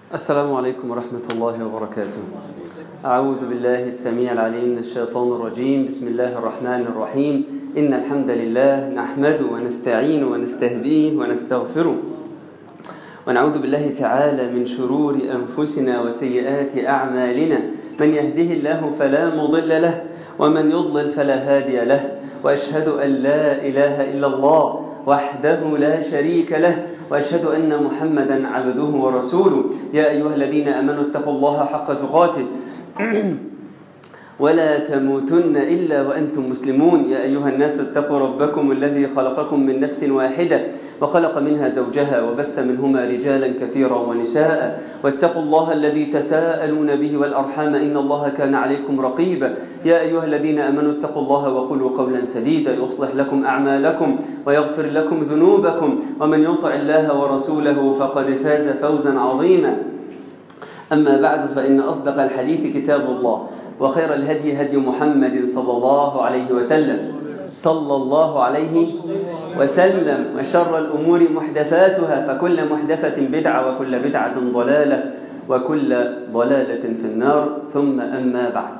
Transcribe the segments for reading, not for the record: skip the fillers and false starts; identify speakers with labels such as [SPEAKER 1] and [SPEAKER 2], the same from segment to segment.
[SPEAKER 1] السلام عليكم ورحمة الله وبركاته. أعوذ بالله السميع العليم من الشيطان الرجيم. بسم الله الرحمن الرحيم. إن الحمد لله نحمده ونستعين ونستهديه ونستغفره، ونعوذ بالله تعالى من شرور أنفسنا وسيئات أعمالنا. من يهده الله فلا مضل له، ومن يضلل فلا هادي له. وأشهد أن لا إله إلا الله وحده لا شريك له، وأشهد أن محمدا عبده ورسوله. يا أيها الذين آمنوا اتقوا الله حق تقاته ولا تموتن إلا وأنتم مسلمون. يا أيها الناس اتقوا ربكم الذي خلقكم من نفس واحدة وخلق منها زوجها وبث منهما رجالا كثيرا ونساء، واتقوا الله الذي تساءلون به والأرحام إن الله كان عليكم رقيبا. يا أيها الذين آمنوا اتقوا الله وقولوا قولا سديدا يصلح لكم أعمالكم ويغفر لكم ذنوبكم، ومن يطع الله ورسوله فقد فاز فوزا عظيما. أما بعد، فإن أصدق الحديث كتاب الله، وخير الهدي هدي محمد صلى الله عليه وسلم وشر الأمور محدثاتها، فكل محدثة بدعة وكل بدعة ضلالة وكل ضلالة في النار. ثم أما بعد،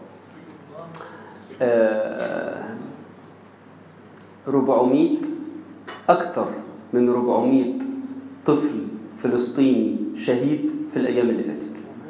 [SPEAKER 1] 400 أكثر من 400 طفل فلسطيني شهيد في الأيام اللي فاتت.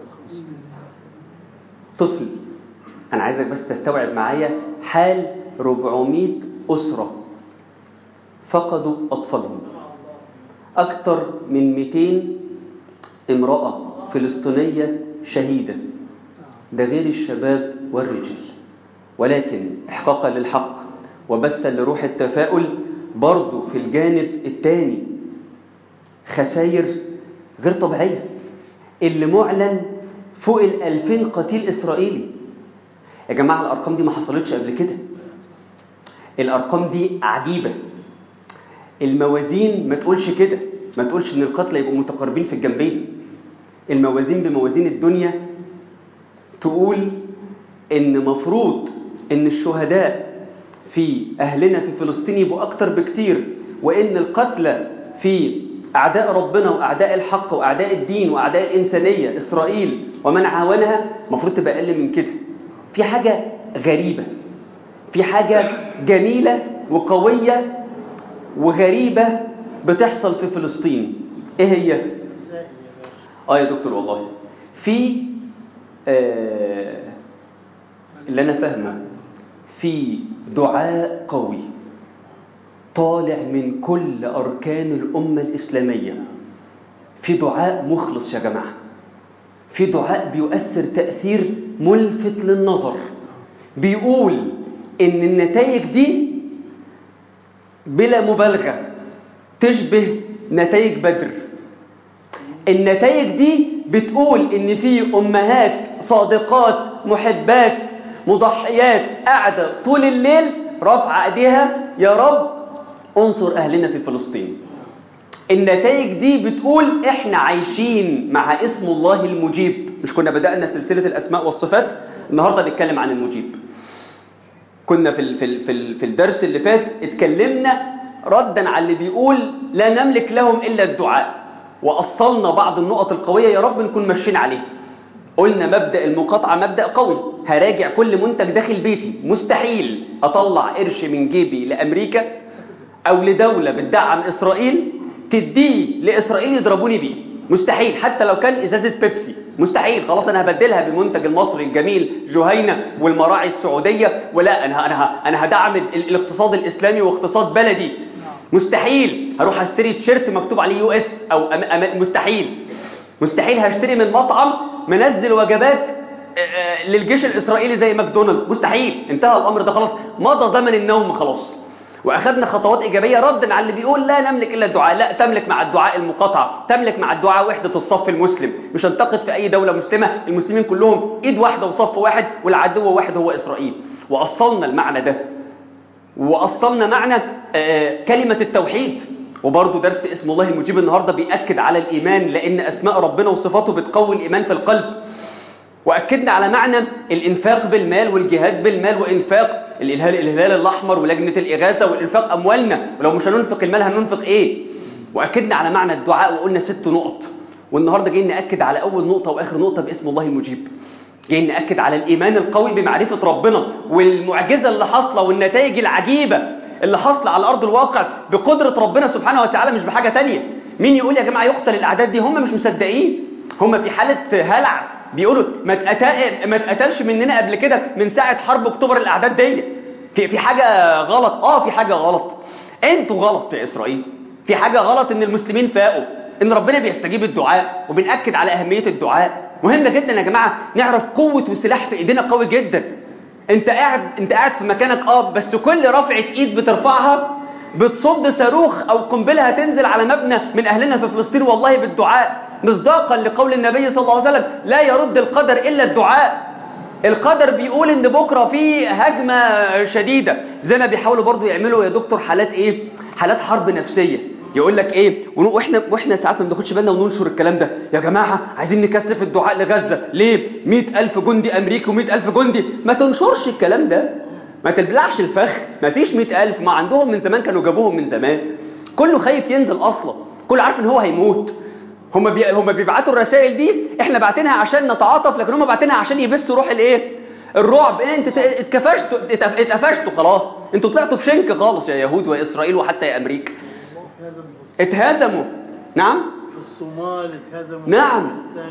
[SPEAKER 1] طفل، أنا عايزك بس تستوعب معايا حال 400 أسرة فقدوا أطفالهم. أكثر من 200 امرأة فلسطينية شهيدة، ده غير الشباب والرجال. ولكن إحقاقا للحق وبثا لروح التفاؤل، برضو في الجانب الثاني خسائر غير طبيعية. اللي معلن فوق 2000 قتيل إسرائيلي. يا جماعة، الأرقام دي ما حصلتش قبل كده. الأرقام دي عجيبة. الموازين ما تقولش كده، ما تقولش إن القتلى يبقوا متقاربين في الجنبين. الموازين بموازين الدنيا تقول إن مفروض إن الشهداء في أهلنا في فلسطين يبقوا أكتر بكتير، وإن القتلى في أعداء ربنا وأعداء الحق وأعداء الدين وأعداء الإنسانية إسرائيل ومن عاونها مفروض تبقى أقل من كده. في حاجة غريبة، في حاجة جميلة وقوية وغريبة بتحصل في فلسطين. إيه هي؟ يا دكتور، والله في اللي أنا فاهمه، في دعاء قوي طالع من كل أركان الأمة الإسلامية. في دعاء مخلص يا جماعة، في دعاء بيؤثر تأثير ملفت للنظر، بيقول إن النتائج دي بلا مبالغة تشبه نتائج بدر. النتائج دي بتقول إن في أمهات صادقات محبات مضحيات قاعدة طول الليل رافعة ايديها: يا رب انصر أهلنا في فلسطين. النتائج دي بتقول إحنا عايشين مع اسم الله المجيب. مش كنا بدأنا سلسلة الأسماء والصفات؟ النهاردة نتكلم عن المجيب. كنا في الدرس اللي فات اتكلمنا ردا على اللي بيقول لا نملك لهم إلا الدعاء، وأصلنا بعض النقط القوية يا رب نكون ماشيين عليها. قلنا مبدأ المقاطعة مبدأ قوي. هراجع كل منتج داخل بيتي. مستحيل أطلع قرش من جيبي لأمريكا أو لدولة بتدعم إسرائيل تديه لإسرائيل يضربوني بيه. مستحيل، حتى لو كان إزازة بيبسي. مستحيل. خلاص، أنا هبدلها بالمنتج المصري الجميل جهينة والمراعي السعودية، ولا أنا هدعم الاقتصاد الإسلامي واقتصاد بلدي. مستحيل هروح أشتري تيشيرت مكتوب عليه US أو مستحيل هشتري من مطعم منزل وجبات للجيش الإسرائيلي زي ماكدونالدز. مستحيل. انتهى الأمر ده، خلاص مضى زمن النوم خلاص. وأخذنا خطوات إيجابية ردا على اللي بيقول لا نملك إلا الدعاء. لا، تملك مع الدعاء المقاطعة، تملك مع الدعاء وحدة الصف المسلم. مش هنتقد في أي دولة مسلمة، المسلمين كلهم إيد واحدة وصف واحد، والعدو واحد هو إسرائيل. وأصلنا المعنى ده، وأصلنا معنى كلمة التوحيد. وبرضه درس اسم الله المجيب النهاردة بيأكد على الإيمان، لأن أسماء ربنا وصفاته بتقوي الإيمان في القلب. وأكدنا على معنى الإنفاق بالمال والجهاد بالمال، وإنفاق الهلال الأحمر ولجنة الإغاثة، والإنفاق أموالنا، ولو مش هننفق المال هننفق إيه. وأكدنا على معنى الدعاء وقلنا 6 نقط. والنهارده جايين ناكد على اول نقطه واخر نقطه باسم الله المجيب. جايين ناكد على الايمان القوي بمعرفه ربنا والمعجزه اللي حاصله والنتائج العجيبه اللي حاصله على ارض الواقع بقدره ربنا سبحانه وتعالى، مش بحاجه ثانيه. مين يقول يا جماعه يقتل الاعداد دي؟ هم مش مصدقين، هم في حاله هلع، بيقولوا ما اتقتلش مننا قبل كده من ساعه حرب اكتوبر. الاعداد دي في حاجه غلط. في حاجه غلط، انتوا غلط يا اسرائيل. في حاجه غلط ان المسلمين فاقوا ان ربنا بيستجيب الدعاء، وبنأكد على اهميه الدعاء. مهم جدا يا جماعه نعرف قوه وسلاح في ايدينا قوي جدا. انت قاعد في مكانك بس كل رفعه ايد بترفعها بتصد صاروخ او قنبله هتنزل على مبنى من اهلنا في فلسطين، والله بالدعاء، مصداقا لقول النبي صلى الله عليه وسلم لا يرد القدر الا الدعاء. القدر بيقول ان بكره في هجمه شديده، زي ما بيحاولوا برضو يعملوا يا دكتور حالات حالات حرب نفسيه. يقول لك واحنا ساعات ما بناخدش بالنا وننشر الكلام ده. يا جماعه عايزين نكثف الدعاء لغزه، ليه 100,000 جندي امريكي و100,000 جندي؟ ما تنشرش الكلام ده، ما تبلعش الفخ. ما فيش 100,000، ما عندهم من زمان، كانوا جابوهم من زمان. كله خايف ينزل اصلا، كله عارف ان هو هيموت. هم بيبعتوا الرسائل دي، احنا باعتينها عشان نتعاطف، لكن هم باعتينها عشان يبثوا روح الرعب. انتوا اتقفشتوا خلاص، انتوا طلعتوا في شنك خالص يا يهود واسرائيل وحتى يا امريكا. اتهزموا. نعم،
[SPEAKER 2] في الصومال اتهزموا،
[SPEAKER 1] نعم،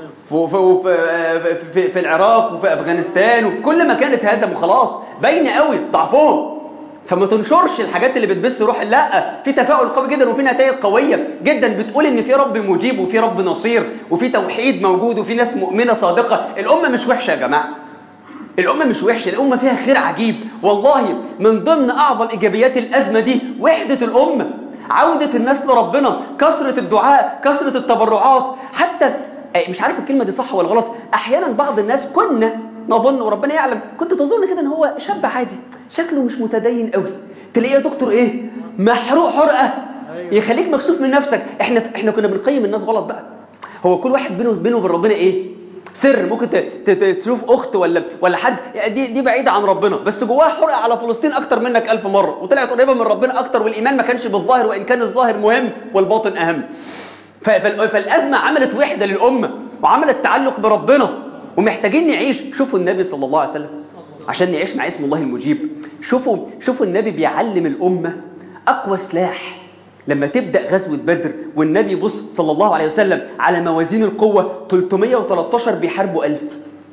[SPEAKER 1] في العراق وفي افغانستان وفي كل مكان اتهزموا خلاص، باين قوي ضعفهم. فما تنشرش الحاجات اللي بتبث روح. لا، في تفاؤل قوي جدا وفي نتائج قويه جدا بتقول ان في رب مجيب وفي رب نصير وفي توحيد موجود وفي ناس مؤمنه صادقه. الامه مش وحشه يا جماعه، الامه مش وحشه، الامه فيها خير عجيب والله. من ضمن اعظم ايجابيات الازمه دي وحده الامه، عودة الناس لربنا، كثرة الدعاء، كثرة التبرعات. حتى مش عارف الكلمة دي صح ولا غلط، أحيانا بعض الناس كنا نظن وربنا يعلم، كنت تظن كده ان هو شاب عادي شكله مش متدين قوي، تلاقيه يا دكتور محروق حرقة يخليك مكسوف من نفسك. احنا كنا بنقيم الناس غلط بقى. هو كل واحد بينه وبين ربنا سر. ممكن تشوف اخت ولا حد دي بعيده عن ربنا، بس جواها حرقه على فلسطين اكتر منك 1000 مره، وطلعت قريبه من ربنا اكتر، والايمان ما كانش بالظاهر، وان كان الظاهر مهم والباطن اهم. فالازمه عملت وحده للامه وعملت تعلق بربنا، ومحتاجين نعيش. شوفوا النبي صلى الله عليه وسلم عشان نعيش مع اسم الله المجيب. شوفوا النبي بيعلم الامه اقوى سلاح. لما تبدأ غزوة بدر والنبي بص صلى الله عليه وسلم على موازين القوة، 313 بيحاربوا 1000،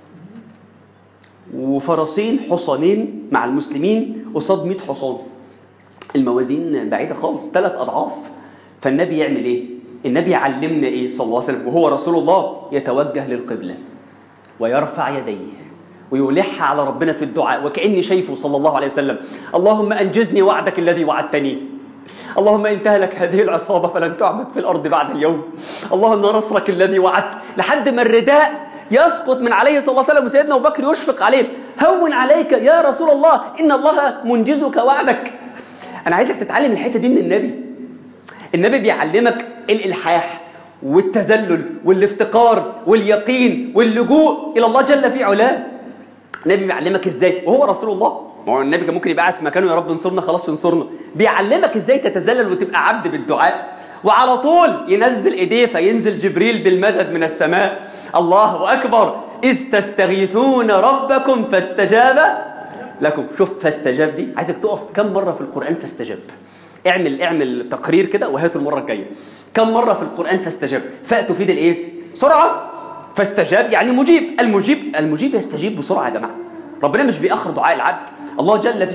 [SPEAKER 1] وفرسين حصانين مع المسلمين قصاد 100 حصان. الموازين بعيدة خالص، 3 أضعاف. فالنبي يعمل النبي علمنا صلى الله عليه وسلم وهو رسول الله؟ يتوجه للقبلة ويرفع يديه ويلح على ربنا في الدعاء، وكأني شايفه صلى الله عليه وسلم: اللهم أنجزني وعدك الذي وعدتني، اللهم إن تهلك هذه العصابة فلن تعبد في الأرض بعد اليوم، اللهم نصرك الذي وعدت، لحد ما الرداء يسقط من عليه صلى الله عليه وسلم، وسيدنا أبو بكر يشفق عليه: هون عليك يا رسول الله، إن الله منجزك وعدك. أنا عايزك تتعلم الحتة دي من النبي. النبي بيعلمك الإلحاح والتذلل والافتقار واليقين واللجوء إلى الله جل في علاه. النبي بيعلمك إزاي وهو رسول الله. ما هو النبي كان ممكن يبقى قاعد في مكانه: يا رب انصرنا، خلاص انصرنا. بيعلمك ازاي تتذلل وتبقى عبد بالدعاء، وعلى طول ينزل ايديه فينزل جبريل بالمدد من السماء. الله اكبر: اذ تستغيثون ربكم فاستجاب لكم. شوف فاستجاب دي، عايزك تقف كم مره في القران فاستجاب. اعمل تقرير كده وهاته المره الجايه. كم مره في القران فاستجاب؟ فاتوا في سرعه. فاستجاب يعني مجيب. المجيب يستجيب بسرعه يا جماعه. ربنا مش بيأخر دعاء العبد. الله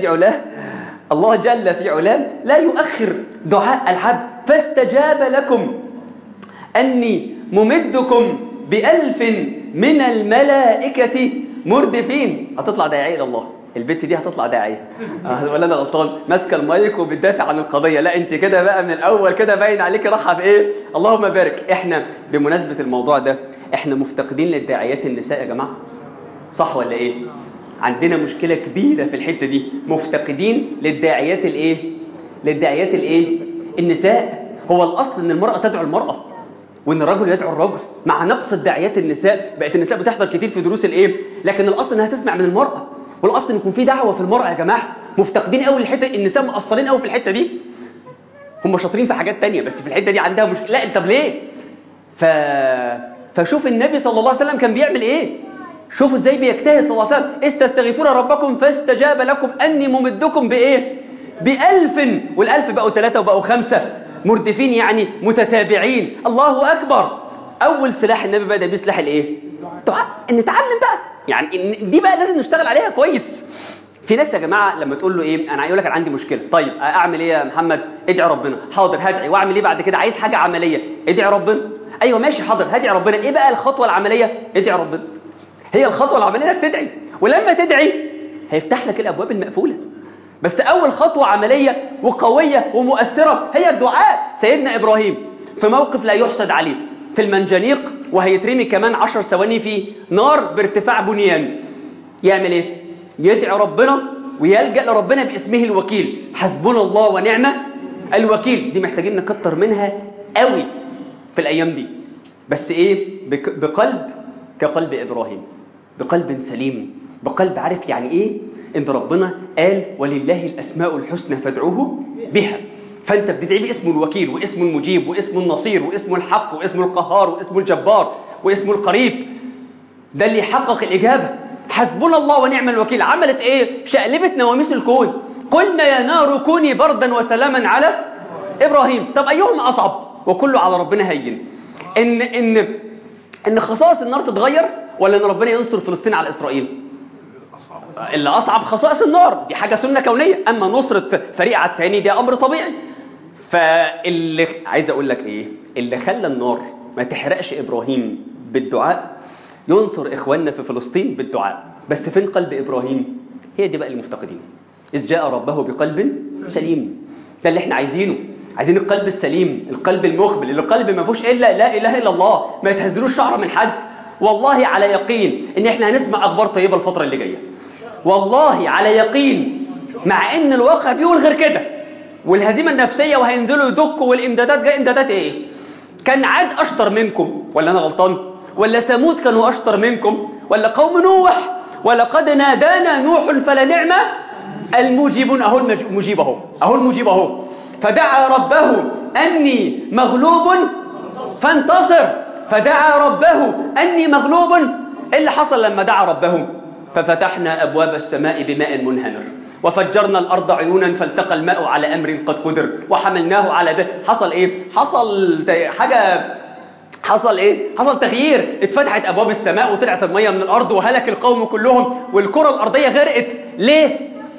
[SPEAKER 1] جل في علاه لا يؤخر دعاء العبد. فاستجاب لكم أني ممدكم ب1000 من الملائكة مردفين. هتطلع داعية إلى الله. البت دي هتطلع داعية ولا أنا غلطان؟ ماسكة المايك وبتدافع عن القضية. لا، أنت كده بقى من الأول كده باين عليك راحة في اللهم بارك. إحنا بمناسبة الموضوع ده إحنا مفتقدين للداعيات النساء يا جماعة، صح ولا عندنا مشكلة كبيرة في الحتة دي. مفتقدين للداعيات النساء. هو الأصل إن المرأة تدعو المرأة وإن الرجل يدعو الرجل. مع نقص الداعيات النساء بقت النساء بتحضر كتير في دروس لكن الأصل إنها تسمع من المرأة، والأصل إن يكون في دعوة في المرأة يا جماعة. مفتقدين قوي الحتة. النساء مقصرين قوي في الحتة دي. هم شاطرين في حاجات تانية بس في الحتة دي عندها مشكلة. لا، طب ليه؟ فشوف النبي صلى الله عليه وسلم كان بيعمل ايه. شوفوا ازاي بيجتهد صلى الله عليه وسلم. استستغيثون ربكم فاستجاب لكم اني ممدكم بايه؟ ب1000. وال1000 بقوا 3 وبقوا 5 مردفين، يعني متتابعين. الله اكبر. اول سلاح النبي بدأ بيه سلاح الايه؟ دعاء. ان نتعلم بقى، يعني دي بقى لازم نشتغل عليها كويس. في ناس يا جماعه لما تقول له ايه، انا هيقول لك انا عندي مشكله. طيب اعمل ايه يا محمد؟ ادعي ربنا. حاضر هدعي. واعمل ايه بعد كده؟ عايز حاجه عمليه. ادعي ربنا. ايوه ماشي حاضر هدعي ربنا. ايه بقى الخطوه العمليه؟ ادعي ربنا. هي الخطوه العمليه انك تدعي، ولما تدعي هيفتح لك الابواب المقفوله. بس اول خطوه عمليه وقويه ومؤثره هي الدعاء. سيدنا ابراهيم في موقف لا يحسد عليه، في المنجنيق وهيترمي كمان 10 ثواني في نار بارتفاع بنيان، يعمل ايه؟ يدعي ربنا ويلجأ لربنا باسمه الوكيل. حسبنا الله ونعم الوكيل. دي محتاجين نكتر منها قوي في الايام دي. بس ايه؟ بقلب كقلب ابراهيم، بقلب سليم، بقلب عارف يعني ايه ان ربنا قال ولله الاسماء الحسنى فادعوه بها. فانت بتدعي باسمه الوكيل واسمه المجيب واسمه النصير واسمه الحق واسمه القهار واسمه الجبار واسمه القريب. ده اللي يحقق الاجابه. حسبنا الله ونعم الوكيل عملت ايه؟ شقلبت نواميس الكون. قلنا يا نار كوني بردا وسلاما على ابراهيم. طب ايهما اصعب؟ وكله على ربنا هين. ان خصائص النار تتغير، ولا ان ربنا ينصر فلسطين على اسرائيل؟ اللي اصعب خصائص النار، دي حاجه سنه كونيه. اما نصره فريق على الثاني ده امر طبيعي. فاللي عايز اقول لك ايه، اللي خلى النار ما تحرقش ابراهيم بالدعاء ينصر اخواننا في فلسطين بالدعاء. بس فين قلب ابراهيم؟ هي دي بقى المفتقدين. اذ جاء ربه بقلب سليم. ده اللي احنا عايزينه. عايزين القلب السليم، القلب المقبل، القلب ما فيهوش الا لا اله الا الله. ما يتهزلوش شعره من حد. والله على يقين ان احنا هنسمع اخبار طيبه الفتره اللي جايه. والله على يقين، مع ان الواقع بيقول غير كده، والهزيمه النفسيه وهينزلوا يدقوا والامدادات جايه. امدادات ايه؟ كان عاد اشطر منكم ولا انا غلطان؟ ولا ثمود كانوا اشطر منكم؟ ولا قوم نوح؟ ولقد نادانا نوح فلنعم المجيبون. اهو المجيب اهو، اهو المجيب اهو. فدعا ربه اني مغلوب فانتصر. فدعا ربه اني مغلوب. ايه اللي حصل لما دعا ربه؟ ففتحنا ابواب السماء بماء منهمر وفجرنا الارض عيونا فالتقى الماء على امر قد قدر وحملناه على ذات. حصل ايه؟ حصل حاجه. حصل ايه؟ حصل تغيير. اتفتحت ابواب السماء وطلعت الميه من الارض وهلك القوم كلهم والكره الارضيه غرقت. ليه؟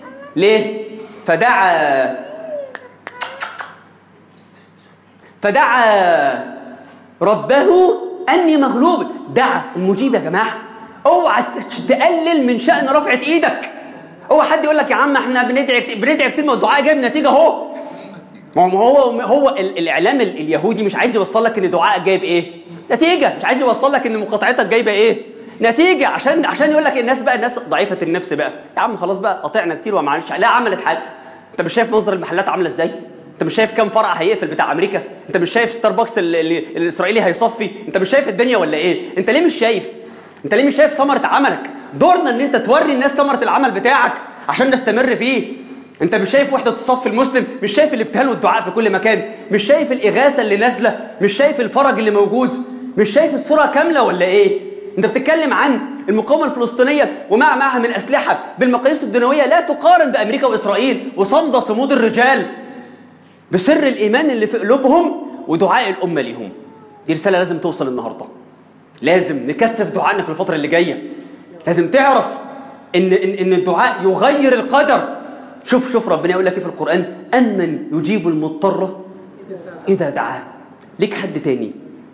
[SPEAKER 1] فدعا ربه اني مغلوب. دعا المجيب يا جماعه. اوعى تقلل من شأن رفعة ايدك. اوعى حد يقول لك يا عم احنا بندعي كتير، ما الدعاء جايب نتيجه اهو. هو الاعلام اليهودي مش عايز يوصل لك ان دعائك جايب ايه؟ نتيجه. مش عايز يوصل لك ان مقاطعتك جايبه ايه؟ نتيجه. عشان يقول لك الناس ضعيفه النفس بقى. يا عم خلاص بقى، قطعنا كتير وما عملتش. لا عملت حاجه. انت مش شايف منظر المحلات عامله ازاي؟ انت مش شايف كام فرع هيقفل بتاع امريكا؟ انت مش شايف ستاربكس الاسرائيلي هيصفي؟ انت مش شايف الدنيا ولا ايه؟ انت ليه مش شايف؟ انت ليه مش شايف ثمره عملك؟ دورنا ان انت توري الناس ثمره العمل بتاعك عشان نستمر فيه. انت مش شايف وحده الصف المسلم؟ مش شايف الابتهال والدعاء في كل مكان؟ مش شايف الاغاثه اللي نازله؟ مش شايف الفرج اللي موجود؟ مش شايف الصوره كامله ولا ايه؟ انت بتتكلم عن المقاومه الفلسطينيه معها من اسلحه بالمقاييس الدنيويه لا تقارن بامريكا واسرائيل، وصمد صمود الرجال بسر الايمان اللي في قلوبهم ودعاء الامه ليهم. دي رساله لازم توصل النهارده. لازم نكثف دعائنا في الفتره اللي جايه. لازم تعرف ان الدعاء يغير القدر. شوف ربنا يقول لك في القرآن أمن يجيب المضطر إذا دعاه. ليك حد تاني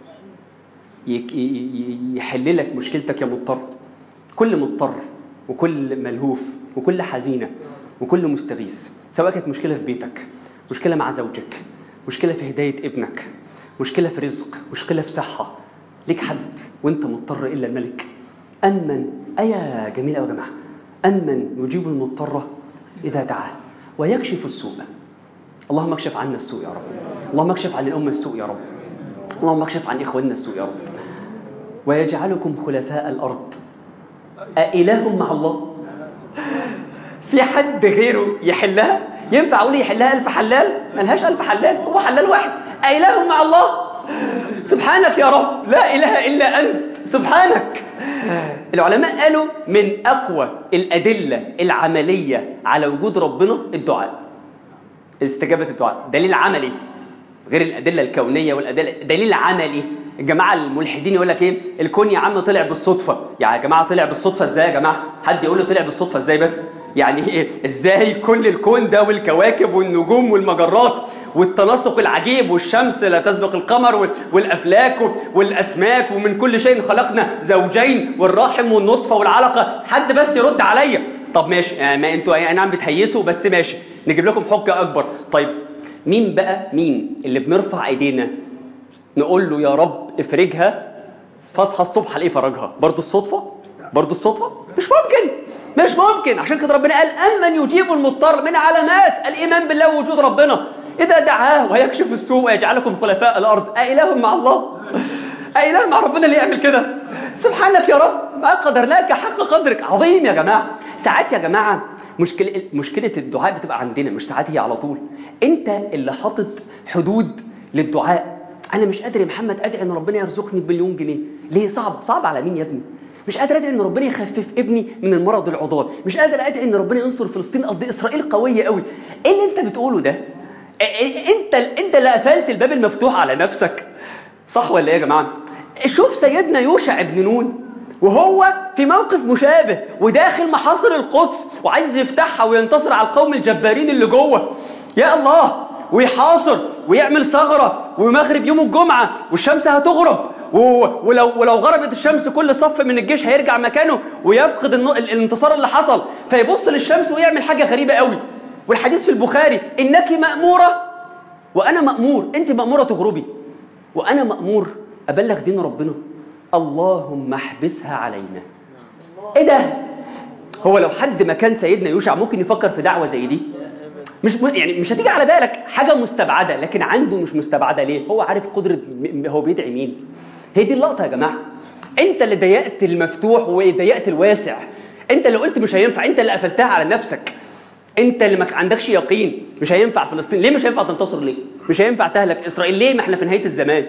[SPEAKER 1] يحل لك مشكلتك يا مضطر؟ كل مضطر وكل ملهوف وكل حزينة وكل مستغيث، سواء كانت مشكلة في بيتك، مشكلة مع زوجك، مشكلة في هداية ابنك، مشكلة في رزق، مشكلة في صحة، ليك حد وانت مضطر إلا الملك. أمن آية جميلة يا جماعة. أمن يجيب المضطر إذا دعاه ويكشف السوء. اللهم اكشف عنا السوء يا رب. اللهم اكشف عن الأمة السوء يا رب. اللهم اكشف عن إخواننا السوء يا رب. ويجعلكم خلفاء الأرض. أإله مع الله؟ في حد غيره يحلها؟ ينفع أقول يحلها 1000 حلال؟ ملهاش 1000 حلال، هو حلال واحد. أإله مع الله؟ سبحانك يا رب، لا إله إلا أنت، سبحانك. العلماء قالوا من أقوى الأدلة العملية على وجود ربنا الدعاء، استجابة الدعاء، دليل عملي غير الأدلة الكونية والأدلة، دليل عملي. الجماعة الملحدين يقول لك إيه؟ الكون يا عم طلع بالصدفة. يعني يا جماعة طلع بالصدفة إزاي يا جماعة؟ حد يقول له طلع بالصدفة إزاي بس؟ يعني إيه؟ إزاي كل الكون ده والكواكب والنجوم والمجرات والتناسق العجيب والشمس لا تسبق القمر والأفلاك والأسماك ومن كل شيء خلقنا زوجين والرحم والنطفة والعلقة، حد بس يرد عليا. طب ماشي، يعني ما أنتوا يعني عم بتهيسوا، بس ماشي نجيب لكم حجة أكبر. طيب مين بقى اللي بنرفع ايدينا نقول له يا رب افرجها فاصحى الصبح الاقيه فرجها؟ برضه الصدفه؟ برضه الصدفه؟ مش ممكن. عشان كده ربنا قال امن يجيب المضطر، من علامات الايمان بالله ووجود ربنا اذا دعاه ويكشف السوء ويجعلكم خلفاء الارض. اله مع الله؟ اله مع ربنا اللي يعمل كده؟ سبحانك يا رب ما قدرناك حق قدرك. عظيم يا جماعه. ساعات يا جماعه مشكلة الدعاء بتبقى عندنا، مش ساعات، هي على طول. انت اللي حاطط حدود للدعاء. انا مش قادر يا محمد ادعي ان ربنا يرزقني بمليون جنيه. ليه؟ صعب على مين يا ابني؟ مش قادر ادعي ان ربنا يخفف ابني من المرض العضال. مش قادر ادعي ان ربنا ينصر فلسطين، قصدي اسرائيل قوية قوي. ايه اللي انت بتقوله ده؟ انت اللي قفلت الباب المفتوح على نفسك، صح ولا ايه يا جماعة؟ شوف سيدنا يوشع بن نون وهو في موقف مشابه وداخل محاصر القدس وعايز يفتحها وينتصر على القوم الجبارين اللي جوه، يا الله، ويحاصر ويعمل ثغرة، ومغرب يوم الجمعة والشمس هتغرب، ولو غربت الشمس كل صف من الجيش هيرجع مكانه ويفقد الانتصار اللي حصل، فيبص للشمس ويعمل حاجة غريبة قوي. والحديث في البخاري انك مأمورة وانا مأمور، انت مأمورة تغربي وانا مأمور ابلغ دين ربنا. اللهم احبسها علينا. ايه ده؟ هو لو حد مكان سيدنا يوشع ممكن يفكر في دعوة زي دي؟ مش هتيجي على بالك، حاجة مستبعدة. لكن عنده مش مستبعدة ليه؟ هو عارف قدرة هو بيدعي مين. هي دي اللقطة يا جماعة. انت اللي ضيقت المفتوح وضيقت الواسع، انت اللي قلت مش هينفع، انت اللي قفلتها على نفسك، انت اللي ما عندكش يقين. مش هينفع فلسطين ليه؟ مش هينفع تنتصر ليه؟ مش هينفع تهلك اسرائيل ليه؟ ما احنا في نهاية الزمان.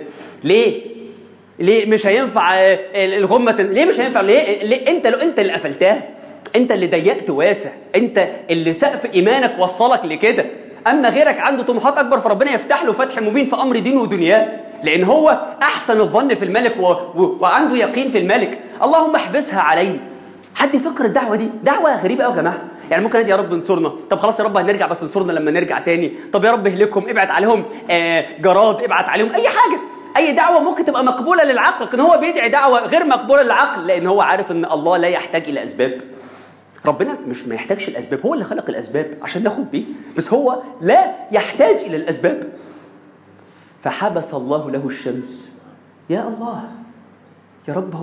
[SPEAKER 1] ليه مش هينفع الغمة؟ ليه مش هينفع؟ ليه؟ انت اللي قفلتها، انت اللي ضيقت واسع، انت اللي سقف ايمانك وصلك لكده. اما غيرك عنده طموحات اكبر فربنا يفتح له فتح مبين في امر دينه ودنياه، لان هو احسن الظن في الملك وعنده يقين في الملك. اللهم احبسها علي. حد يفكر الدعوه دي دعوه غريبه قوي يا جماعه. يعني ممكن يا رب انصرنا، طب خلاص يا رب هنرجع بس انصرنا لما نرجع تاني. طب يا رب اهلكهم، ابعت عليهم جراد، ابعت عليهم اي حاجه. اي دعوه ممكن تبقى مقبوله للعقل، لكن هو بيدعي دعوه غير مقبوله للعقل، لان هو عارف ان الله لا يحتاج الى اسباب. ربنا مش ما يحتاجش الاسباب، هو اللي خلق الاسباب عشان ناخد بيه، بس هو لا يحتاج الى الاسباب. فحبس الله له الشمس. يا الله يا رب،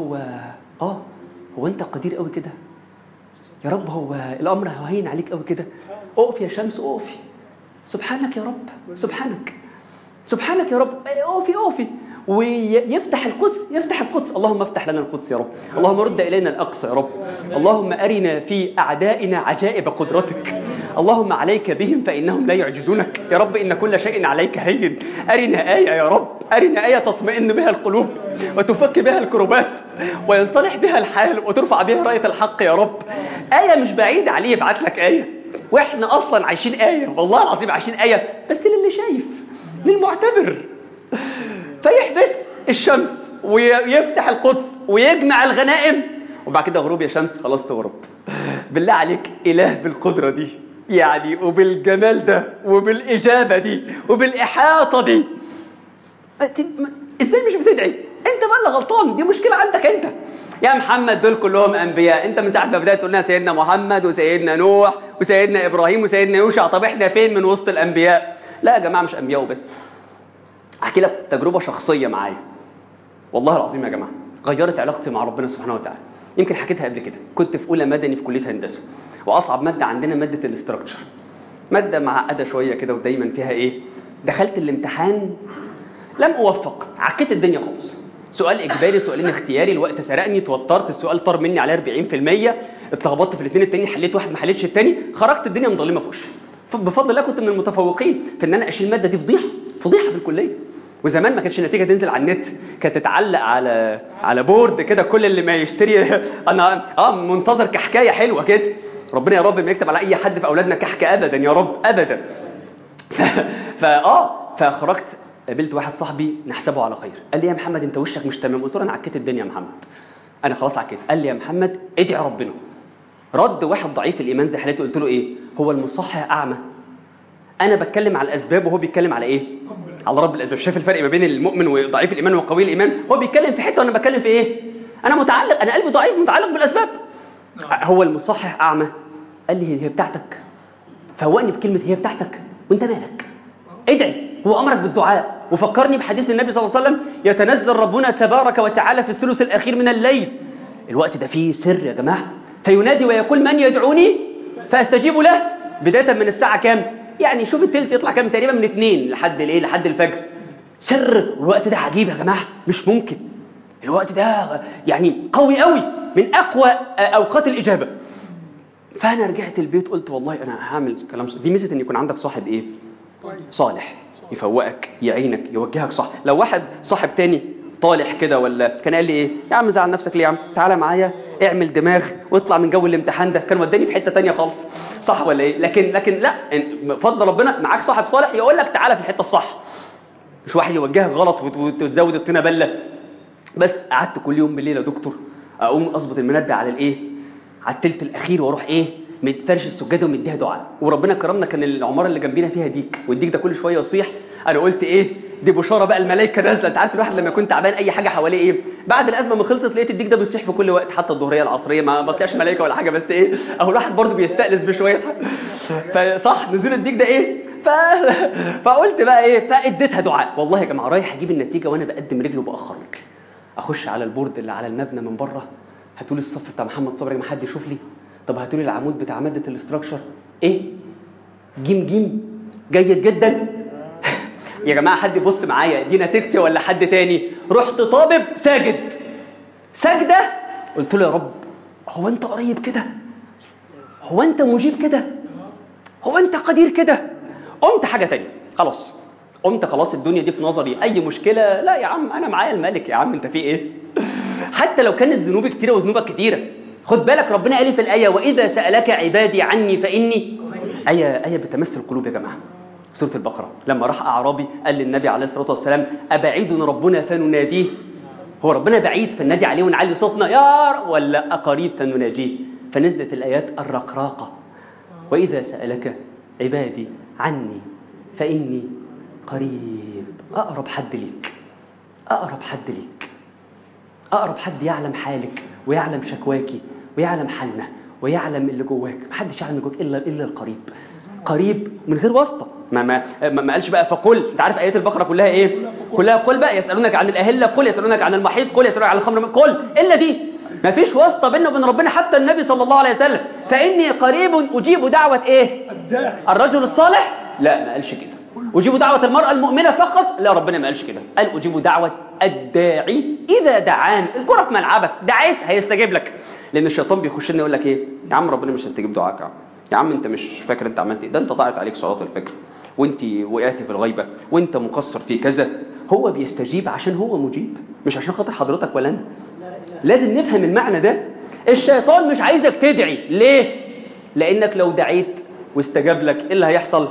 [SPEAKER 1] هو انت قدير قوي كده يا رب؟ هو الامر هين عليك قوي كده؟ اقف يا شمس اقفي. سبحانك يا رب، سبحانك يا رب، اقفي. ويفتح القدس. اللهم افتح لنا القدس يا رب. اللهم رد إلينا الأقصى يا رب. اللهم أرنا في أعدائنا عجائب قدرتك. اللهم عليك بهم فإنهم لا يعجزونك يا رب، إن كل شيء عليك هين. أرنا آية يا رب، أرنا آية تطمئن بها القلوب وتفك بها الكربات وينصلح بها الحال وترفع بها راية الحق يا رب. آية مش بعيدة عليه يبعت لك آية، وإحنا أصلا عايشين آية، والله العظيم عايشين آية، بس للي شايف، للمعتبر. فيحبس الشمس ويفتح القدس ويجمع الغنائم، وبعد كده غروب يا شمس خلاص تغرب. بالله عليك إله بالقدرة دي يعني، وبالجمال ده وبالإجابة دي وبالإحاطة دي، إزاي مش بتدعي؟ أنت بقى اللي غلطان، دي مشكلة عندك أنت يا محمد. دول كلهم أنبياء، أنت من ساعة ما بدأت قلنا سيدنا محمد وسيدنا نوح وسيدنا إبراهيم وسيدنا يوشع. طب إحنا فين من وسط الأنبياء؟ لا يا جماعة، مش أنبياء وبس. أحكي لك تجربة شخصية معايا، والله العظيم يا جماعة غيرت علاقتي مع ربنا سبحانه وتعالى. يمكن حكيتها قبل كده. كنت في أولى مدني في كلية هندسة، وأصعب مادة عندنا مادة الاستراكشر، مادة معقدة شوية كده ودايما فيها دخلت الامتحان لم أوفق، عكيت الدنيا خالص. سؤال إجباري، سؤالين اختياري، الوقت سرقني، توترت، السؤال طار مني على 40%، اتلخبطت في الاثنين التاني، حليت واحد ما حليتش التاني، خرجت الدنيا مظلمة في وشي. بفضل الله كنت من المتفوقين في ان انا اشيل المادة دي. فضيحة في الكلية. وزمان ما كانتش النتيجه تنزل على النت، كانت تتعلق على بورد كده، كل اللي ما يشتري انا منتظر كحكايه حلوه كده. ربنا يا رب ما يكتب على اي حد في اولادنا كحكه ابدا يا رب ابدا. فخرجت قابلت واحد صاحبي نحسبه على خير، قال لي يا محمد انت وشك مش تمام. قلت له انا عكيت الدنيا يا محمد، انا خلاص عكيت. قال لي يا محمد ادعي ربنا. رد واحد ضعيف الايمان زي حالتي، قلت له ايه؟ هو المصحح اعمى؟ انا بتكلم على الاسباب وهو بيتكلم على ايه؟ على رب الاسباب. شايف الفرق ما بين المؤمن وضعيف الايمان وقوي الايمان؟ هو بيتكلم في حته وانا بتكلم في ايه؟ انا متعلق، انا قلبي ضعيف متعلق بالاسباب. هو المصحح اعمى؟ قال لي هي بتاعتك. فوقني بكلمه هي بتاعتك وانت مالك؟ ادعي، هو امرك بالدعاء. وفكرني بحديث النبي صلى الله عليه وسلم يتنزل ربنا تبارك وتعالى في الثلث الاخير من الليل. الوقت ده فيه سر يا جماعه، فينادي ويقول من يدعوني فاستجيب له. بدايه من الساعه كام؟ يعني شوف الثلث يطلع كام، تقريبا من 2 لحد الايه، لحد الفجر. سر. الوقت ده عجيب يا جماعه، مش ممكن. الوقت ده يعني قوي قوي، من اقوى اوقات الاجابه. فانا رجعت البيت قلت والله انا هعمل كلام. دي ميزه ان يكون عندك صاحب ايه؟ صالح، يفوقك يعينك يوجهك صح. لو واحد صاحب تاني طالح كده ولا كان قال لي ايه يا عم زعل نفسك ليه يا عم، تعالى معايا اعمل دماغ واطلع من جو الامتحان ده، كان وداني في حته تانية خالص، صح ولا ايه؟ لكن لا، فضل ربنا معاك صاحب صالح يقول لك تعالى في الحته الصح، مش واحد يوجهك غلط وتزود الطينه بله. بس قعدت كل يوم بالليل يا دكتور اقوم اظبط المنبه على الايه، على الثلث الاخير، واروح ايه متفرش السجاده ومديها دعاء. وربنا كرمنا، كان العماره اللي جنبينا فيها ديك، والديك ده كل شويه يصيح. انا قلت ايه دي بشاره بقى، الملائكه نازله. انت عارف الواحد لما يكون تعبان اي حاجه حواليه ايه، بعد الازمه ما خلصت لقيت الديك ده بيصيح في كل وقت، حتى الظهريه العصريه ما طلعش ملائكه ولا حاجه، بس ايه اهو الواحد برضه بيستأنس بشويه. فصح نزول الديك ده ايه. فقلت بقى ايه، فاديتها دعاء. والله يا جماعه رايح اجيب النتيجه وانا بقدم رجله باخر رجل، اخش على البورد اللي على المبنى من بره، هاتولي الصف بتاع محمد صبري ما حد يشوف لي. طب هاتولي العمود بتاع ماده الاستراكشر ايه، جيم جيد جدا. يا جماعه حد يبص معايا، دي نتيجتي ولا حد تاني؟ رحت طابب ساجد سجده، قلت له يا رب هو انت قريب كده، هو انت مجيب كده، هو انت قدير كده. قمت حاجه تانية، قمت خلاص الدنيا دي في نظري اي مشكله لا يا عم انا معايا الملك، يا عم انت في ايه؟ حتى لو كانت ذنوبي كتيره وذنوبك كتيره، خد بالك ربنا قال في الايه واذا سالك عبادي عني فاني، ايه بتمس القلوب يا جماعه، سوره البقره. لما راح اعرابي قال للنبي عليه الصلاه والسلام ابعيد ربنا فنناديه، هو ربنا بعيد فننادي عليه ونعلي صوتنا يا ولا قريب فنناجيه؟ فنزلت الايات الرقراقه، واذا سالك عبادي عني فاني قريب. اقرب حد ليك، اقرب حد ليك، اقرب حد يعلم حالك ويعلم شكواكي ويعلم حالنا ويعلم اللي جواك. محدش يعلم جواك الا القريب، قريب من غير واسطه. ما قالش بقى فقل. انت عارف ايات البقره كلها ايه؟ كلها قل بقى. يسالونك عن الاهله قل، يسالونك عن المحيط قل، يسالونك عن الخمر قل، الا دي ما فيش واسطه بيننا وبين ربنا. حتى النبي صلى الله عليه وسلم فاني قريب اجيب دعوه ايه؟ الرجل الصالح، لا ما قالش كده. أجيب دعوة المرأة المؤمنة فقط، لا ربنا ما قالش كده، قال أجيب دعوة الداعي إذا دعان. الكرة في ملعبك، دعيت هيستجيب لك. لأن الشيطان بيخش لنا يقول لك إيه يا عم ربنا مش هيستجيب دعاك، يا عم أنت مش فاكر أنت عملت إيه، ده أنت طلعت عليك صلاة الفجر وأنت وقعت في الغيبة وأنت مقصر في كذا. هو بيستجيب عشان هو مجيب، مش عشان خاطر حضرتك ولا أنا. لازم نفهم المعنى ده. الشيطان مش عايزك تدعي، ليه؟ لأنك لو دعيت واستجاب لك إيه اللي هيحصل؟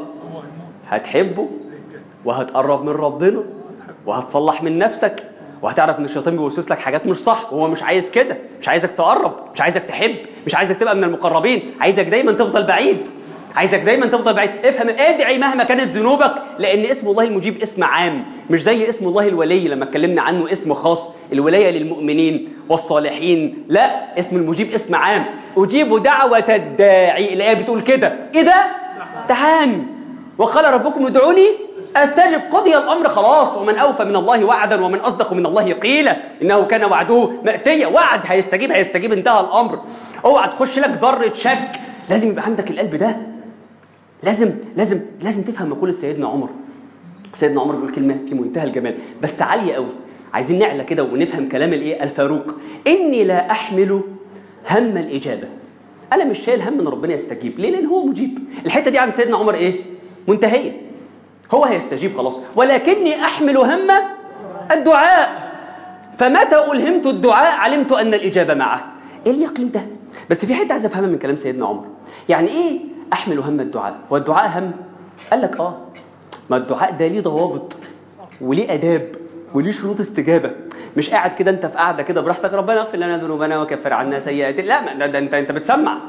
[SPEAKER 1] هتحبه وهتقرب من ربنا وهتصلح من نفسك، وهتعرف ان الشيطان بيوسوس لك حاجات مش صح، وهو مش عايز كده، مش عايزك تقرب، مش عايزك تحب، مش عايزك تبقى من المقربين، عايزك دايما تفضل بعيد، عايزك دايما تفضل بعيد. افهم، ادعي مهما كانت ذنوبك، لان اسم الله المجيب اسم عام، مش زي اسم الله الولي لما اتكلمنا عنه اسم خاص، الولايه للمؤمنين والصالحين. لا، اسم المجيب اسم عام. اجيب دعوه الداعي، الايه بتقول كده اذا دعاني وقال ربكم ادعوني استجب. قضي الامر خلاص. ومن اوفى من الله وعدا ومن اصدق من الله قيلا، انه كان وعده مأتيا. وعد هيستجيب، انتهى الامر. اوعى تخش لك ذره شك. لازم يبقى عندك القلب ده. لازم تفهم مقولة سيدنا عمر. سيدنا عمر بيقول كلمه في منتهى الجمال بس عاليه قوي. عايزين نعلى كده ونفهم كلام الايه الفاروق. اني لا احمل هم الاجابه. انا مش شايل هم ان ربنا يستجيب. ليه؟ لان هو مجيب. الحته دي عند سيدنا عمر ايه؟ منتهيه. هو هيستجيب خلاص. ولكني أحمل هم الدعاء، فمتى ألهمت الدعاء علمت أن الإجابة معه. إيه اليقين ده؟ بس في حته عايز أفهمها من كلام سيدنا عمر. يعني إيه أحمل هم الدعاء؟ هو الدعاء هم؟ قال لك ما الدعاء ده ليه ضوابط وليه آداب وليه شروط استجابة. مش قاعد كده انت في قاعده كده براحتك ربنا اغفر لنا ذنوبنا وكفر عنا سيئاتنا. لا، ده انت بتسمع.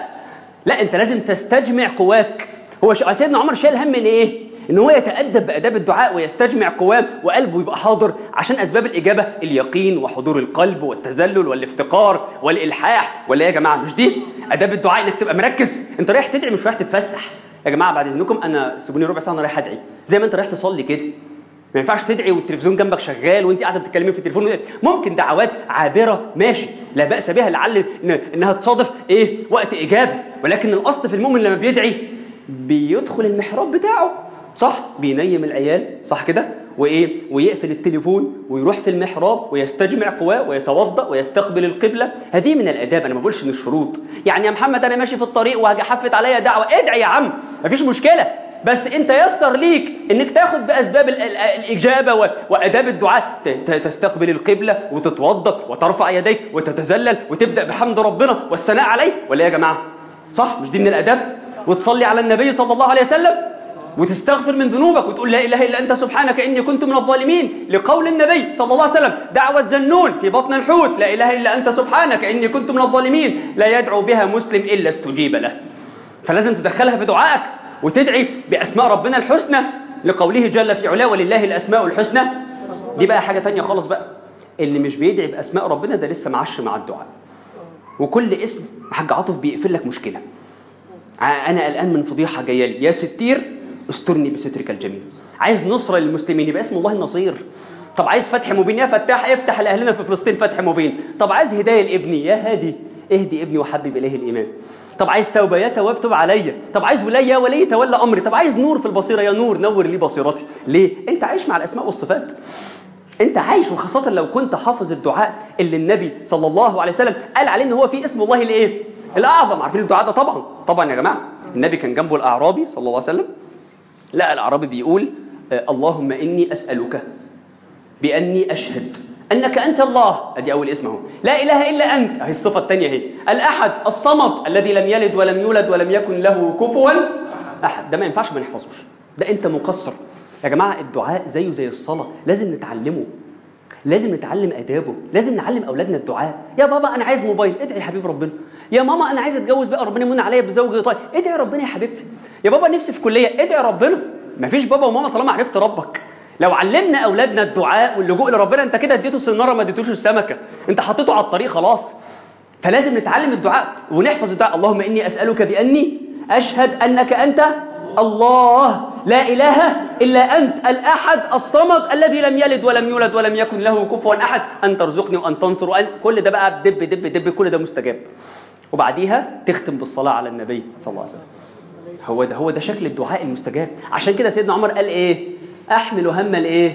[SPEAKER 1] لا انت لازم تستجمع قواك. هو سيدنا عمر شايل هم من ايه؟ ان هو يتأدب بآداب الدعاء ويستجمع قواه وقلبه يبقى حاضر عشان اسباب الاجابه، اليقين وحضور القلب والتذلل والافتقار والالحاح. ولا يا جماعه مش دي آداب الدعاء؟ انك تبقى مركز، انت رايح تدعي مش رايح تتفسح. يا جماعه بعد اذنكم انا سيبوني ربع ساعه انا رايح ادعي، زي ما انت رايح تصلي كده. ما ينفعش تدعي والتلفزيون جنبك شغال وانت قاعده بتتكلمي في التليفون. ممكن دعوات عابره ماشي لا باس بها، لعل انها تصادف وقت اجابه، ولكن الاصل في المؤمن لما بيدعي بيدخل المحراب بتاعه، صح؟ بينيم العيال، صح كده؟ ويقفل التليفون ويروح في المحراب ويستجمع قواه ويتوضا ويستقبل القبله. هذه من الاداب، انا ما بقولش من الشروط. يعني يا محمد انا ماشي في الطريق وهاجي حفت عليا دعوه، ادعي يا عم مفيش مشكله، بس انت يسر ليك انك تاخد باسباب الاجابه واداب الدعاء، تستقبل القبله وتتوضا وترفع يديك وتتذلل وتبدا بحمد ربنا والثناء عليه. ولا يا جماعه صح؟ مش دي من الاداب؟ وتصلي على النبي صلى الله عليه وسلم وتستغفر من ذنوبك وتقول لا اله الا انت سبحانك اني كنت من الظالمين، لقول النبي صلى الله عليه وسلم دعوه ذنون في بطن الحوت لا اله الا انت سبحانك اني كنت من الظالمين لا يدعو بها مسلم الا استجيب له. فلازم تدخلها في دعائك وتدعي بأسماء ربنا الحسنى، لقوله جل في علاه ولله الأسماء الحسنى. دي بقى حاجة تانية خالص بقى. اللي مش بيدعي بأسماء ربنا ده لسه معش مع الدعاء، وكل اسم حاج عاطف بيقفل لك مشكلة. أنا قلقان من فضيحة جاية لي، يا ستير استرني بسترك الجميل. عايز نصرة للمسلمين يبقى اسم الله النصير. طب عايز فتح مبين، يا فتاح افتح لأهلنا في فلسطين فتح مبين. طب عايز هداية لابني، يا هادي اهدي ابني وحبب إليه الإيمان. طب عايز توبة، يا تواب تب عليا. طب عايز ولاية، يا ولي تولى أمري. طب عايز نور في البصيرة، يا نور نور لي بصيرتي. ليه؟ أنت عايش مع الأسماء والصفات، أنت عايش. وخاصة لو كنت حافظ الدعاء اللي النبي صلى الله عليه وسلم قال عليه إن هو فيه اسم الله الأعظم. عارفين الدعاء ده طبعا يا جماعة. النبي كان جنبه الأعرابي صلى الله عليه وسلم، لا الأعرابي بيقول اللهم إني أسألك بأني أشهد أنك أنت الله، أدي أول اسمه، لا إله إلا أنت، هي الصفة الثانية هي الأحد الصمد الذي لم يلد ولم يولد ولم يكن له كفوا أحد. ده ما ينفعش ما نحفظوش، ده أنت مقصر يا جماعة. الدعاء زيه زي الصلاة، لازم نتعلمه، لازم نتعلم آدابه، لازم نعلم أولادنا الدعاء. يا بابا أنا عايز موبايل، ادعي يا حبيب ربنا. يا ماما أنا عايز أتجوز بقى ربنا يمن عليا بزوج طيب، ادعي ربنا يا حبيبتي. يا بابا نفسي في كلية، ادعي ربنا. مفيش بابا وماما طالما عرفت ربك. لو علمنا أولادنا الدعاء واللجوء لربنا، أنت كده اديته السنارة ما اديتوش السمكة، أنت حطيته على الطريق خلاص. فلازم نتعلم الدعاء ونحفظ الدعاء. اللهم إني أسألك بأني أشهد أنك أنت الله لا إله إلا أنت الأحد الصمد الذي لم يلد ولم يولد ولم يكن له كفوا أحد، أن ترزقني وأن تنصر وأن كل ده بقى دب دب دب، كل ده مستجاب. وبعديها تختم بالصلاة على النبي صلى الله عليه وسلم. هو ده شكل الدعاء المستجاب. عشان كده سيدنا عمر قال أحمل هم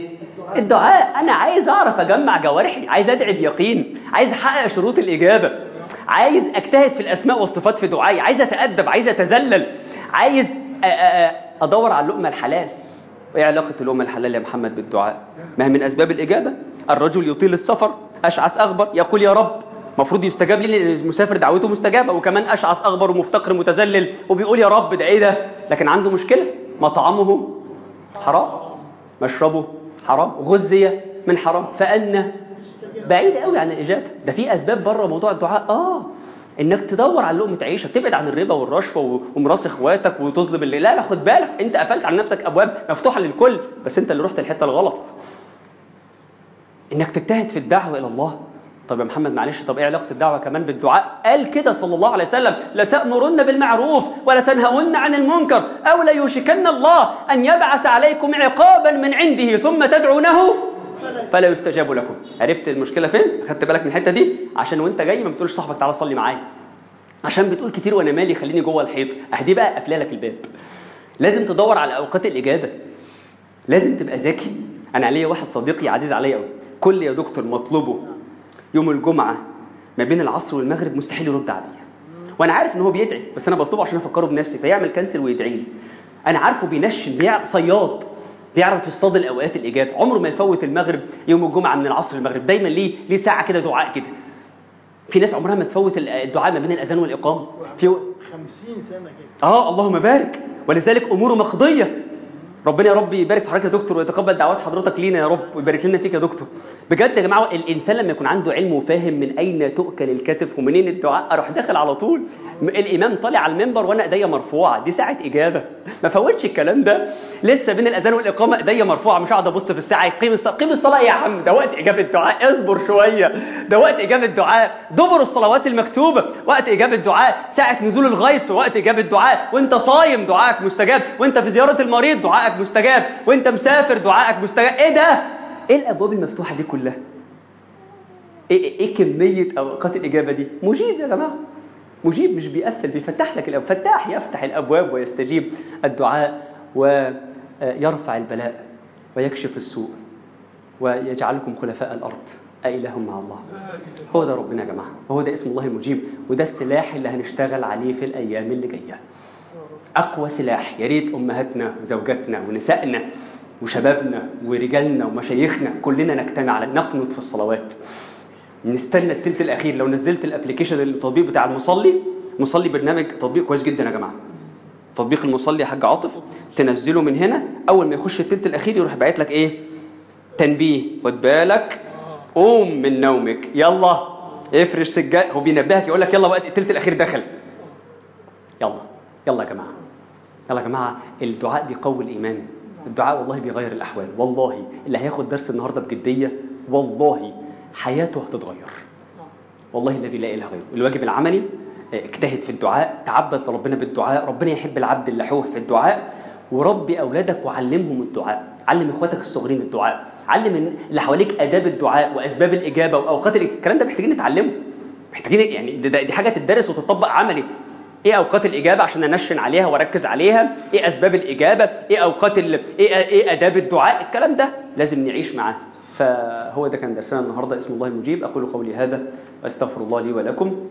[SPEAKER 1] الدعاء. أنا عايز أعرف أجمع جوارحي، عايز أدعي بيقين، عايز أحقق شروط الإجابة، عايز أجتهد في الأسماء والصفات في دعائي، عايز أتأدب، عايز أتذلل، عايز أدور على اللقمة الحلال. وإيه علاقة اللقمة الحلال يا محمد بالدعاء؟ ما هي من أسباب الإجابة. الرجل يطيل السفر أشعث أغبر يقول يا رب، مفروض يستجاب لي لأن المسافر دعوته مستجابة، وكمان أشعث أغبر ومفتقر متذلل وبيقول يا رب، ده إيه ده؟ لكن عنده مشكلة، مطعمه حرام، مشربه حرام، غذي من حرام، فأنا بعيد قوي عن الإجابة. ده في أسباب بره موضوع الدعاء. إنك تدور على لقمة عيشك، تبعد عن الربا والرشوة ومراس إخواتك وتظلم اللي لا خد بالك، أنت قفلت على نفسك أبواب مفتوحة للكل، بس أنت اللي رحت الحتة الغلط. إنك تجتهد في الدعوة إلى الله. طب يا محمد معلش، طب إيه علاقة الدعوة كمان بالدعاء؟ قال كده صلى الله عليه وسلم لتأمرن بالمعروف ولتنهون عن المنكر أو ليوشكن الله أن يبعث عليكم عقابا من عنده ثم تدعونه فلا يستجاب لكم. عرفت المشكلة فين؟ خدت بالك من الحتة دي؟ عشان وانت جاي ما بتقولش صاحبك تعالى صلي معايا، عشان بتقول كتير وانا مالي خليني جوه الحيط. اهدي بقى قافله لك الباب. لازم تدور على اوقات الاجابه، لازم تبقى ذكي. انا عليا واحد صديقي عزيز عليا قوي، كل يا دكتور مطلوبه يوم الجمعه ما بين العصر والمغرب مستحيل يرد عليا، وانا عارف ان هو بيدعي، بس انا بطلبه عشان افكره بنفسي فيعمل كنسل ويدعي لي. انا عارفه بينشن صياد، بيعرف يصطاد الأوقات الإجابة، عمره ما يفوت المغرب يوم الجمعة من العصر المغرب، دايما ليه ساعة كده دعاء كده. في ناس عمرها ما تفوت الدعاء ما بين الأذان والإقامة.
[SPEAKER 2] 50 سنة كده.
[SPEAKER 1] اللهم بارك، ولذلك أموره مقضية. ربنا يا رب يبارك في حضرتك يا دكتور ويتقبل دعوات حضرتك لينا يا رب ويبارك لنا فيك يا دكتور. بجد يا جماعه الانسان لما يكون عنده علم وفاهم من اين تؤكل الكتف ومنين الدعاء اروح داخل على طول. الامام طالع على المنبر وانا ايديا مرفوعه، دي ساعه اجابه، ما فوتش الكلام ده. لسه بين الاذان والاقامه ايديا مرفوعه، مش قاعد ابص في الساعه. قيم الصلاه يا عم، ده وقت اجابه الدعاء، اصبر شويه، ده وقت اجابه الدعاء. دبر الصلوات المكتوبه وقت اجابه الدعاء، ساعه نزول الغيث وقت اجابه الدعاء، وانت صايم دعائك مستجاب، وانت في زياره المريض دعائك مستجاب، وانت مسافر دعائك مستجاب. ايه ده؟ ايه الابواب المفتوحه دي كلها؟ ايه كميه اوقات الاجابه دي؟ مجيب يا جماعه، مجيب، مش بيقفل، بيفتح لك الابواب. فتاح يفتح الابواب ويستجيب الدعاء ويرفع البلاء ويكشف السوء ويجعلكم خلفاء الارض. أإله مع الله؟ هو ده ربنا يا جماعه، وهو ده اسم الله المجيب، وده السلاح اللي هنشتغل عليه في الايام اللي جايه. اقوى سلاح. يا ريت امهاتنا وزوجاتنا ونسائنا وشبابنا ورجالنا ومشايخنا كلنا نجتمع على نقنط في الصلوات، نستنى الثلث الاخير. لو نزلت الابلكيشن التطبيق بتاع المصلي برنامج تطبيق كويس جدا يا جماعه، تطبيق المصلي يا حاج عاطف، تنزله من هنا، اول ما يخش الثلث الاخير يروح باعت لك ايه؟ تنبيه، خد بالك، قوم من نومك، يلا افرش سجاد. هو بينبهك يقول لك يلا وقت الثلث الاخير دخل، يلا يا جماعه، يلا يا جماعه. الدعاء بيقوي الايمان، الدعاء والله بيغير الاحوال. والله اللي هياخد درس النهارده بجديه والله حياته هتتغير، والله الذي لا اله غيره. الواجب العملي، اجتهد في الدعاء، تعبد ربنا بالدعاء، ربنا يحب العبد اللحوح في الدعاء. وربي اولادك وعلمهم الدعاء، علم اخواتك الصغيرين الدعاء، علم اللي حواليك اداب الدعاء واسباب الاجابه واوقات الكلام ده محتاجين نتعلمه، محتاجين يعني دي حاجه تدرس وتطبق عملي. ايه اوقات الاجابه عشان انشن عليها واركز عليها، ايه اسباب الاجابه، ايه اوقات ايه اداب الدعاء، الكلام ده لازم نعيش معاه. فهو ده كان درسنا النهارده، اسم الله المجيب. اقول قولي هذا واستغفر الله لي ولكم.